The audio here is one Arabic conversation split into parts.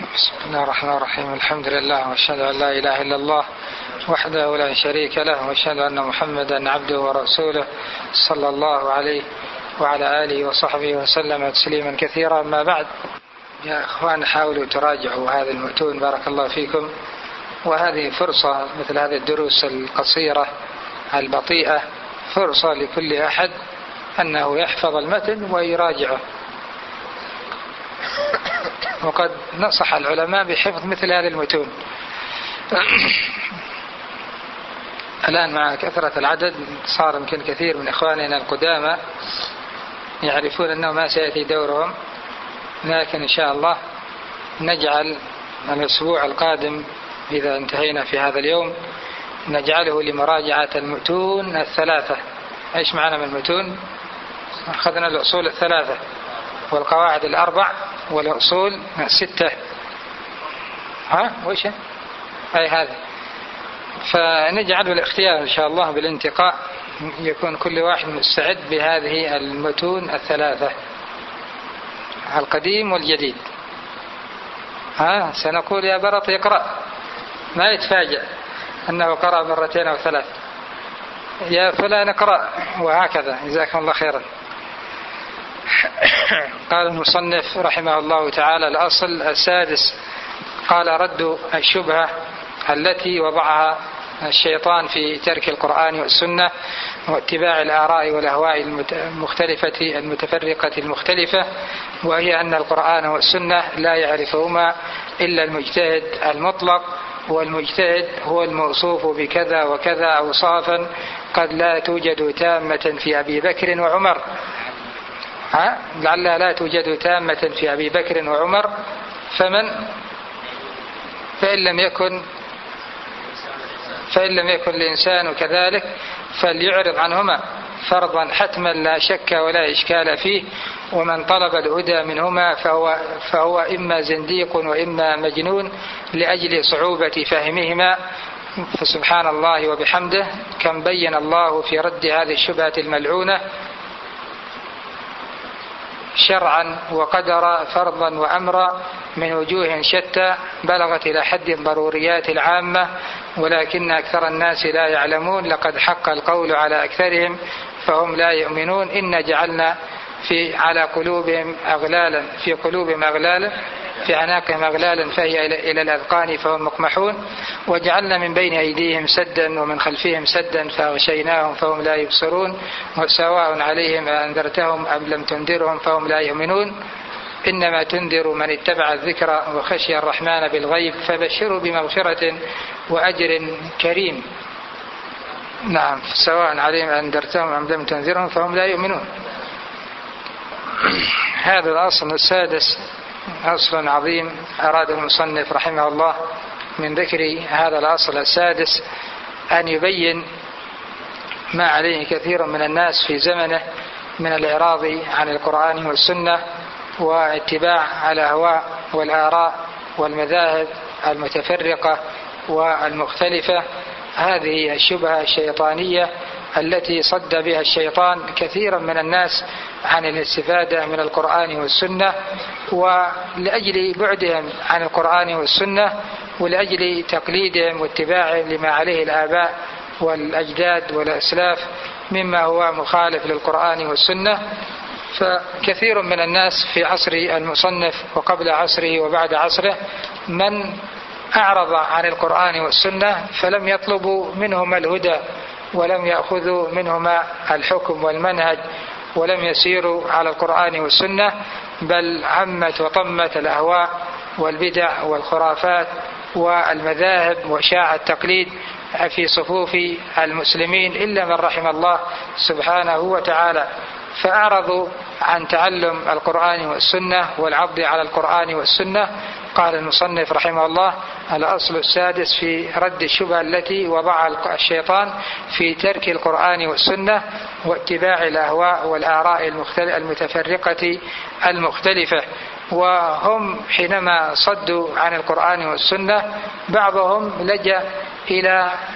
بسم الله الرحمن الرحيم. الحمد لله واشهد ان لا اله الا الله وحده لا شريك له واشهد ان محمدا عبده ورسوله صلى الله عليه وعلى اله وصحبه وسلم تسليما كثيرا. ما بعد، يا اخوان حاولوا تراجعوا هذه المتون بارك الله فيكم، وهذه فرصة مثل هذه الدروس القصيرة البطيئة فرصة لكل أحد أنه يحفظ المتن ويراجعه. وقد نصح العلماء بحفظ مثل هذه المتون. الآن مع كثرة العدد صار يمكن كثير من إخواننا القدامى يعرفون أنه ما سيأتي دورهم، لكن إن شاء الله نجعل الأسبوع القادم إذا انتهينا في هذا اليوم نجعله لمراجعة المتون الثلاثة. إيش معنى من المتون؟ أخذنا الأصول الثلاثة والقواعد الأربع والأصول الستة. وإيش أي هذه؟ فنجعل الاختيار إن شاء الله بالانتقاء، يكون كل واحد مستعد بهذه المتون الثلاثة، القديم والجديد. سنقول يا برط يقرأ، ما يتفاجأ أنه قرأ مرتين أو ثلاث، يا فلان اقرأ، وهكذا. جزاكم الله خيرا. قال المصنف رحمه الله تعالى: الأصل السادس، قال: رد الشبهة التي وضعها الشيطان في ترك القرآن والسنة واتباع الآراء والأهواء المختلفة المتفرقة المختلفة، وهي أن القرآن والسنة لا يعرفهما إلا المجتهد المطلق، والمجتهد هو الموصوف بكذا وكذا أوصافا قد لا توجد تامة في أبي بكر وعمر. لعلها لا توجد تامة في أبي بكر وعمر، فإن لم يكن الإنسان كذلك فليعرض عنهما فرضا حتما لا شك ولا إشكال فيه، ومن طلب الهدى منهما فهو إما زنديق وإما مجنون لأجل صعوبة فهمهما. فسبحان الله وبحمده، كم بين الله في رد هذه الشبهة الملعونة شرعا وقدرا فرضا وأمرا من وجوه شتى بلغت إلى حد الضروريات العامة، ولكن أكثر الناس لا يعلمون. لقد حق القول على أكثرهم فهم لا يؤمنون. إن جعلنا على قلوبهم أغلالا، في قلوبهم أغلالا، في أعناقهم أغلالا فهي إلى الأذقان فهم مقمحون. وجعلنا من بين أيديهم سدا ومن خلفهم سدا فأغشيناهم فهم لا يبصرون. وسواء عليهم أنذرتهم أم لم تنذرهم فهم لا يؤمنون. إنما تنذر من اتبع الذكر وخشي الرحمن بالغيب فبشره بمغفرة وأجر كريم. نعم، سواء عليهم أنذرتهم أم لم تنذرهم فهم لا يؤمنون. هذا الأصل السادس أصل عظيم أراد المصنف رحمه الله من ذكر هذا الأصل السادس أن يبين ما عليه كثير من الناس في زمنه من الإعراض عن القرآن والسنة واتباع الأهواء والآراء والمذاهب المتفرقة والمختلفة. هذه الشبهة الشيطانية التي صد بها الشيطان كثيرا من الناس عن الاستفادة من القرآن والسنة، ولأجل بعدهم عن القرآن والسنة ولأجل تقليدهم واتباعهم لما عليه الآباء والأجداد والأسلاف مما هو مخالف للقرآن والسنة. فكثير من الناس في عصر المصنف وقبل عصره وبعد عصره من أعرض عن القرآن والسنة فلم يطلبوا منهما الهدى ولم يأخذوا منهما الحكم والمنهج ولم يسيروا على القرآن والسنة، بل عمت وطمت الأهواء والبدع والخرافات والمذاهب وشاع التقليد في صفوف المسلمين إلا من رحم الله سبحانه وتعالى، فأعرضوا عن تعلم القرآن والسنة والعض على القرآن والسنة. قال المصنف رحمه الله: الأصل السادس في رد الشبهة التي وضعها الشيطان في ترك القرآن والسنة واتباع الأهواء والآراء المتفرقة المختلفة. وهم حينما صدوا عن القرآن والسنة بعضهم لجأ إلى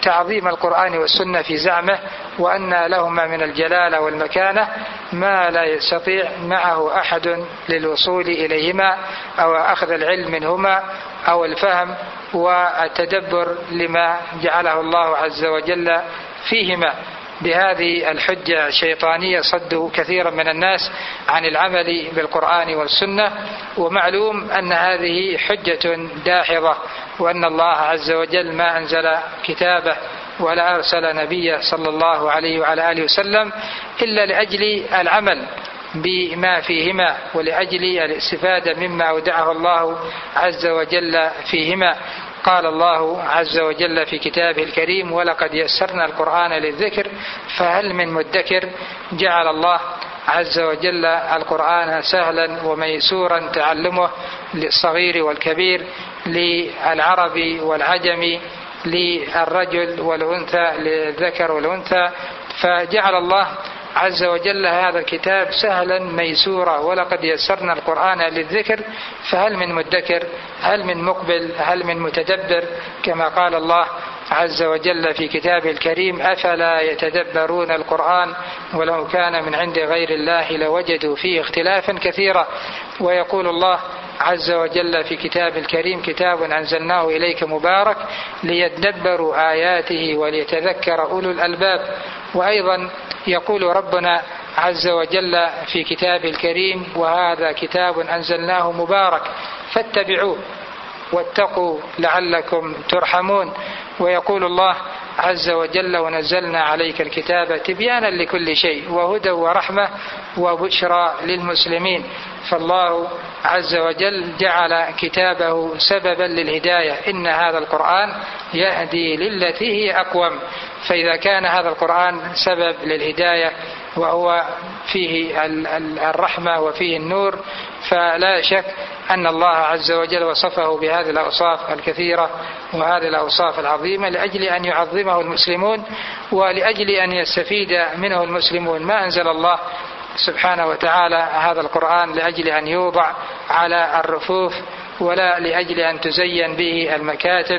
تعظيم القرآن والسنة في زعمه وأن لهما من الجلالة والمكانة ما لا يستطيع معه أحد للوصول إليهما أو أخذ العلم منهما أو الفهم والتدبر لما جعله الله عز وجل فيهما. بهذه الحجة الشيطانية صدوا كثيرا من الناس عن العمل بالقرآن والسنة، ومعلوم أن هذه حجة داحضة، وأن الله عز وجل ما أنزل كتابه ولا أرسل نبيه صلى الله عليه وعلى آله وسلم إلا لأجل العمل بما فيهما ولأجل الاستفادة مما أودعه الله عز وجل فيهما. قال الله عز وجل في كتابه الكريم: ولقد يسرنا القرآن للذكر فهل من مدكر. جعل الله عز وجل القرآن سهلا وميسورا تعلمه للصغير والكبير، للعربي والعجمي، للرجل والأنثى، للذكر والأنثى. فجعل الله عز وجل هذا الكتاب سهلا ميسورا. ولقد يسرنا القرآن للذكر فهل من مدكر، هل من مقبل، هل من متدبر، كما قال الله عز وجل في كتابه الكريم: أفلا يتدبرون القرآن ولو كان من عند غير الله لوجدوا فيه اختلافا كثيرا. ويقول الله عز وجل في كتابه الكريم: كتاب أنزلناه إليك مبارك ليدبروا آياته وليتذكر أولو الألباب. وأيضا يقول ربنا عز وجل في كتابه الكريم: وهذا كتاب أنزلناه مبارك فاتبعوه واتقوا لعلكم ترحمون. ويقول الله عز وجل: ونزلنا عليك الكتاب تبيانا لكل شيء وهدى ورحمة وبشرى للمسلمين. فالله عز وجل جعل كتابه سببا للهداية. إن هذا القرآن يهدي للتي هي أقوم. فإذا كان هذا القرآن سبب للهداية وهو فيه الرحمة وفيه النور، فلا شك أن الله عز وجل وصفه بهذه الأوصاف الكثيرة وهذه الأوصاف العظيمة لأجل أن يعظمه المسلمون ولأجل أن يستفيد منه المسلمون. ما أنزل الله سبحانه وتعالى هذا القرآن لأجل أن يوضع على الرفوف، ولا لأجل أن تزين به المكاتب،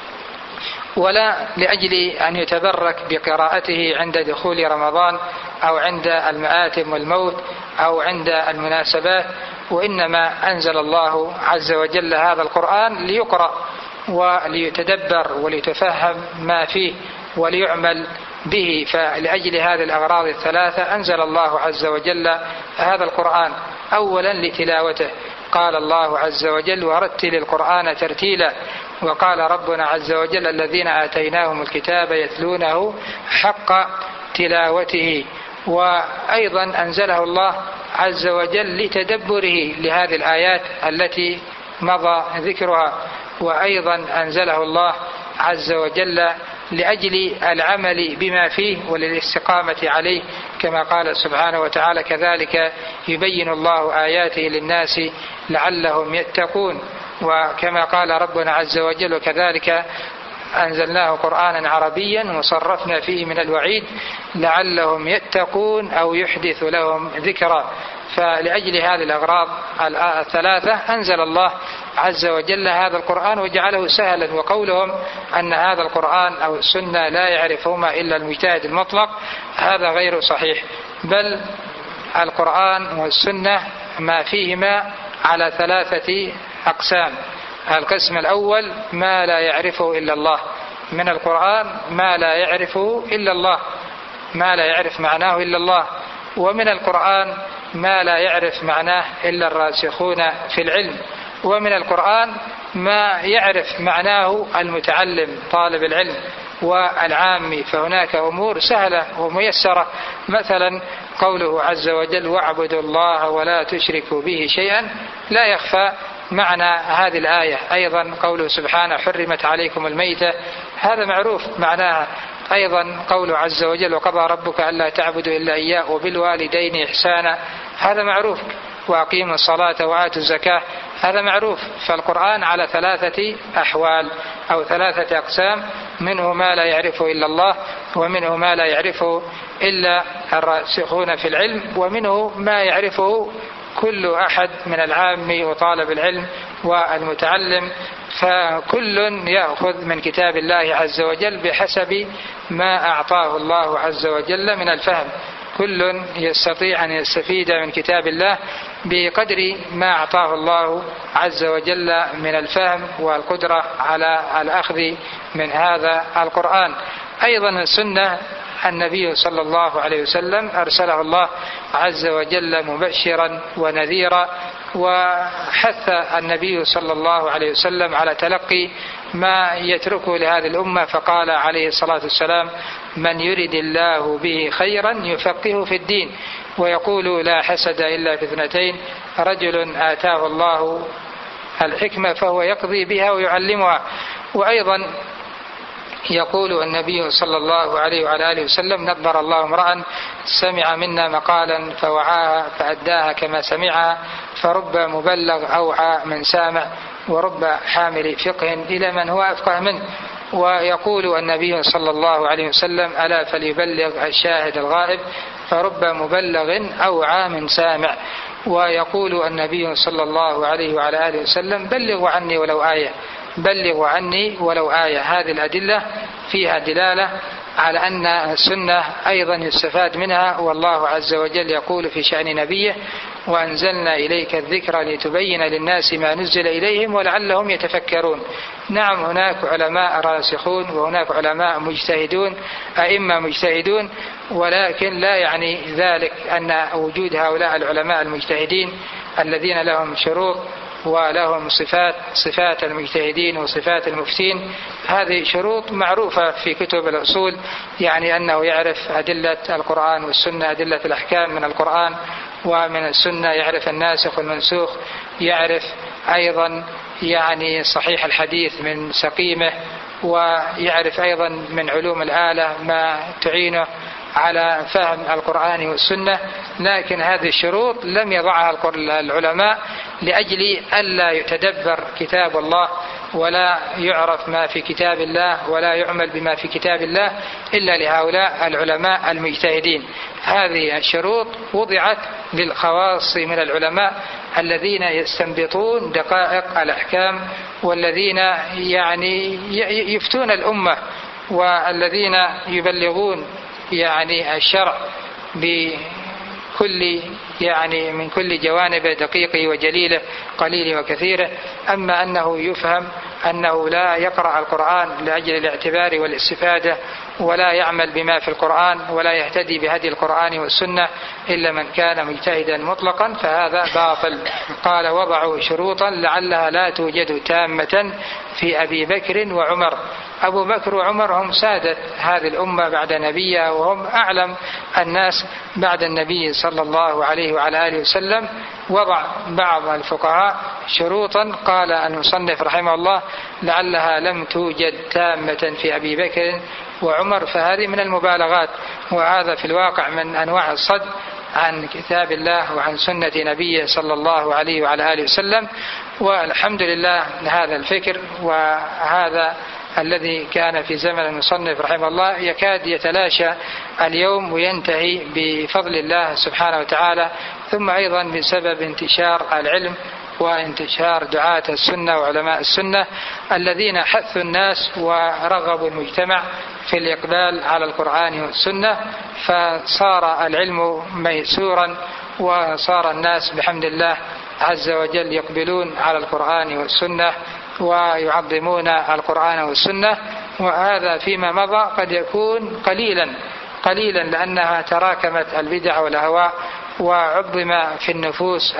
ولا لأجل أن يتبرك بقراءته عند دخول رمضان أو عند المآتم والموت أو عند المناسبات. وإنما أنزل الله عز وجل هذا القرآن ليقرأ وليتدبر وليتفهم ما فيه وليعمل به. فلأجل هذه الأغراض الثلاثة أنزل الله عز وجل هذا القرآن. أولا لتلاوته، قال الله عز وجل: ورتل القرآن ترتيلا. وقال ربنا عز وجل: الذين آتيناهم الكتاب يتلونه حق تلاوته. وأيضا أنزله الله عز وجل لتدبره لهذه الآيات التي مضى ذكرها. وأيضا أنزله الله عز وجل لأجل العمل بما فيه وللاستقامة عليه، كما قال سبحانه وتعالى: كذلك يبين الله آياته للناس لعلهم يتقون. وكما قال ربنا عز وجل: وكذلك أنزلناه قرآنا عربيا وصرفنا فيه من الوعيد لعلهم يتقون أو يحدث لهم ذكرا. فلأجل هذه الأغراض الثلاثة أنزل الله عز وجل هذا القرآن وجعله سهلا. وقولهم أن هذا القرآن أو السنة لا يعرفهما إلا المجتهد المطلق هذا غير صحيح، بل القرآن والسنة ما فيهما على ثلاثة أقسام. القسم الأول ما لا يعرفه إلا الله من القرآن، ما لا يعرفه إلا الله، ما لا يعرف معناه إلا الله. ومن القرآن ما لا يعرف معناه إلا الراسخون في العلم. ومن القرآن ما يعرف معناه المتعلم طالب العلم والعامي. فهناك أمور سهلة وميسرة، مثلا قوله عز وجل: واعبدوا الله ولا تشركوا به شيئا، لا يخفى معنى هذه الآية. أيضا قوله سبحانه: حرمت عليكم الميتة، هذا معروف معناها. أيضا قوله عز وجل: وقضى ربك ألا تعبدوا إلا إياه وبالوالدين إحسانا، هذا معروف. وأقيموا الصلاة وآتوا الزكاة، هذا معروف. فالقرآن على ثلاثة أحوال أو ثلاثة أقسام: منه ما لا يعرفه إلا الله، ومنه ما لا يعرفه إلا الراسخون في العلم، ومنه ما يعرفه كل أحد من العام وطالب العلم والمتعلم. فكل يأخذ من كتاب الله عز وجل بحسب ما أعطاه الله عز وجل من الفهم. كل يستطيع أن يستفيد من كتاب الله بقدر ما أعطاه الله عز وجل من الفهم والقدرة على الأخذ من هذا القرآن. أيضا السنة، النبي صلى الله عليه وسلم أرسله الله عز وجل مبشرا ونذيرا، وحث النبي صلى الله عليه وسلم على تلقي ما يتركه لهذه الأمة، فقال عليه الصلاة والسلام: من يرد الله به خيرا يفقهه في الدين. ويقول: لا حسد إلا في اثنتين، رجل آتاه الله الحكمة فهو يقضي بها ويعلمها. وأيضا يقول النبي صلى الله عليه وعلى آله وسلم: نظر الله امرأ سمع منا مقالا فوعاها فأداها كما سمعها، فرب مبلغ أوعى من سامع، ورب حامل فقه إلى من هو أفقه منه. ويقول النبي صلى الله عليه وسلم: ألا فليبلغ الشاهد الغائب، فرب مبلغ أوعى من سامع. ويقول النبي صلى الله عليه وعلى آله وسلم: بلغوا عني ولو آية، بلغوا عني ولو آية. هذه الأدلة فيها دلالة على أن السنة أيضا يستفاد منها. والله عز وجل يقول في شأن نبيه: وأنزلنا إليك الذكر لتبين للناس ما نزل إليهم ولعلهم يتفكرون. نعم، هناك علماء راسخون وهناك علماء مجتهدون، أئمة مجتهدون، ولكن لا يعني ذلك أن وجود هؤلاء العلماء المجتهدين الذين لهم شروط ولهم صفات المجتهدين وصفات المفتين، هذه شروط معروفة في كتب الأصول، يعني أنه يعرف أدلة القرآن والسنة، أدلة الأحكام من القرآن ومن السنة، يعرف الناسخ والمنسوخ، يعرف أيضا يعني صحيح الحديث من سقيمه، ويعرف أيضا من علوم الآلة ما تعينه على فهم القرآن والسنة. لكن هذه الشروط لم يضعها العلماء لأجل ألا يتدبر كتاب الله ولا يعرف ما في كتاب الله ولا يعمل بما في كتاب الله إلا لهؤلاء العلماء المجتهدين. هذه الشروط وضعت للخواص من العلماء الذين يستنبطون دقائق الأحكام، والذين يعني يفتون الأمة، والذين يبلغون يعني الشرع بكل يعني من كل جوانبه، دقيقه وجليله، قليله وكثيره. أما أنه يفهم أنه لا يقرأ القرآن لأجل الاعتبار والاستفادة، ولا يعمل بما في القرآن، ولا يهتدي بهدي القرآن والسنة إلا من كان مجتهدا مطلقا، فهذا باطل. قال: وضعوا شروطا لعلها لا توجد تامة في أبي بكر وعمر. أبو بكر وعمر هم سادة هذه الأمة بعد نبيها، وهم أعلم الناس بعد النبي صلى الله عليه وعلى آله وسلم. وضع بعض الفقهاء شروطا، قال المصنف رحمه الله: لعلها لم توجد تامة في أبي بكر وعمر، فهذه من المبالغات، وهذا في الواقع من أنواع الصد عن كتاب الله وعن سنة نبيه صلى الله عليه وعلى آله وسلم. والحمد لله هذا الفكر وهذا الذي كان في زمن المصنف رحمه الله يكاد يتلاشى اليوم وينتهي بفضل الله سبحانه وتعالى، ثم أيضا بسبب انتشار العلم وانتشار دعاة السنة وعلماء السنة الذين حثوا الناس ورغبوا المجتمع في الإقبال على القرآن والسنة، فصار العلم ميسورا، وصار الناس بحمد الله عز وجل يقبلون على القرآن والسنة ويعظمون القرآن والسنة. وهذا فيما مضى قد يكون قليلا لأنها تراكمت البدع والأهواء، وعظم في النفوس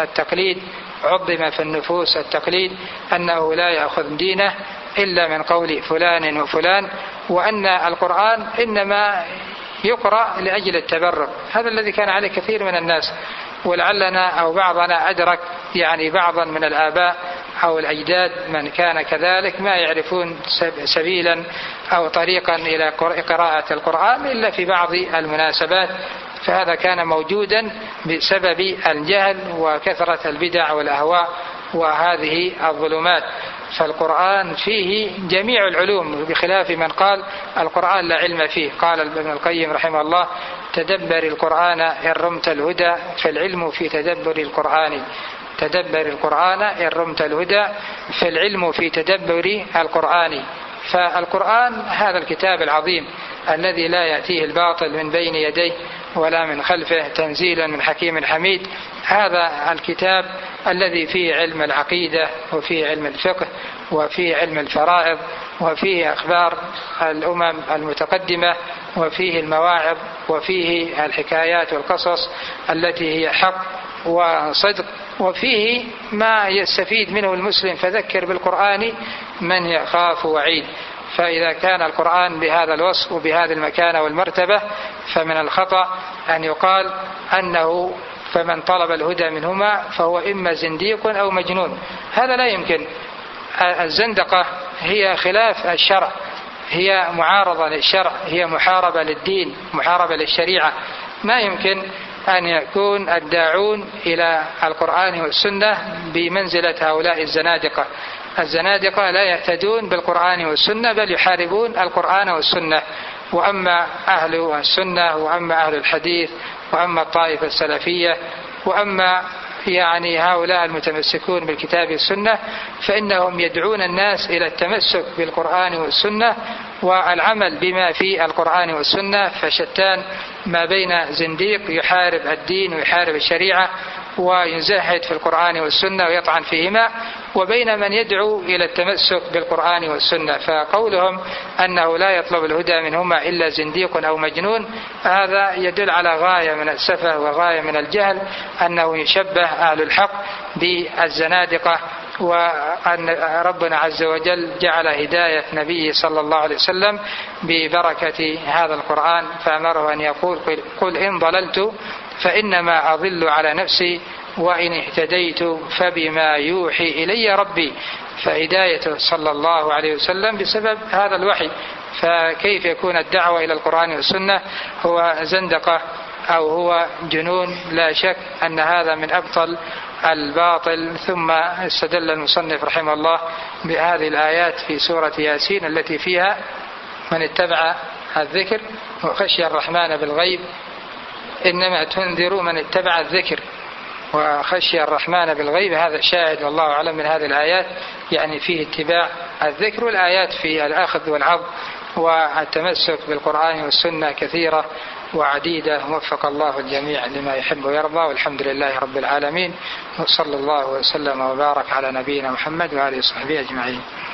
التقليد أنه لا يأخذ دينه إلا من قول فلان وفلان، وأن القرآن إنما يقرأ لأجل التبرك. هذا الذي كان عليه كثير من الناس، ولعلنا أو بعضنا أدرك يعني بعضا من الآباء أو الأجداد من كان كذلك ما يعرفون سبيلا أو طريقا إلى قراءة القرآن إلا في بعض المناسبات، فهذا كان موجودا بسبب الجهل وكثرة البدع والأهواء وهذه الظلمات. فالقرآن فيه جميع العلوم، بخلاف من قال القرآن لا علم فيه. قال ابن القيم رحمه الله: تدبر القرآن إن رمت الهدى، فالعلم في تدبر القرآن. تدبر القرآن إن رمت الهدى، فالعلم في تدبر القرآن. فالقرآن هذا الكتاب العظيم الذي لا يأتيه الباطل من بين يديه ولا من خلفه، تنزيلا من حكيم حميد. هذا الكتاب الذي فيه علم العقيدة وفيه علم الفقه وفيه علم الفرائض وفيه أخبار الأمم المتقدمة وفيه المواعظ وفيه الحكايات والقصص التي هي حق وصدق، وفيه ما يستفيد منه المسلم، فذكر بالقرآن من يخاف وعيد. فإذا كان القرآن بهذا الوصف وبهذه المكانة والمرتبة، فمن الخطأ أن يقال أنه فمن طلب الهدى منهما فهو إما زنديق أو مجنون. هذا لا يمكن. الزندقة هي خلاف الشرع، هي معارضة للشرع، هي محاربة للدين، محاربة للشريعة. ما يمكن أن يكون الداعون إلى القرآن والسنة بمنزلة هؤلاء الزنادقة. الزنادقة لا يهتدون بالقرآن والسنة بل يحاربون القرآن والسنة. وأما أهل السنة وأما أهل الحديث وأما الطائفة السلفية وأما هؤلاء المتمسكون بالكتاب والسنة، فإنهم يدعون الناس إلى التمسك بالقرآن والسنة والعمل بما في القرآن والسنة. فشتان ما بين زنديق يحارب الدين ويحارب الشريعة ويزهد في القرآن والسنة ويطعن فيهما، وبين من يدعو إلى التمسك بالقرآن والسنة. فقولهم أنه لا يطلب الهدى منهما إلا زنديق أو مجنون، هذا يدل على غاية من السفه وغاية من الجهل، أنه يشبه أهل الحق بالزنادقة. وأن ربنا عز وجل جعل هداية نبيه صلى الله عليه وسلم ببركة هذا القرآن، فأمره أن يقول قل إن ضللت فإنما أضل على نفسي وإن اهتديت فبما يوحي إلي ربي. فهدايته صلى الله عليه وسلم بسبب هذا الوحي. فكيف يكون الدعوة إلى القرآن والسنة هو زندقة أو هو جنون؟ لا شك أن هذا من أبطل الباطل. ثم استدل المصنف رحمه الله بهذه الآيات في سورة ياسين التي فيها من اتبع الذكر وخشي الرحمن بالغيب إنما تنذر من اتبع الذكر وخشي الرحمن بالغيب. هذا شاهد والله أعلم من هذه الآيات، فيه اتباع الذكر. والآيات في الأخذ والعض والتمسك بالقرآن والسنة كثيرة وعديدة. وفق الله الجميع لما يحب ويرضى، والحمد لله رب العالمين، وصلى الله وسلم وبارك على نبينا محمد وآله وصحبه أجمعين.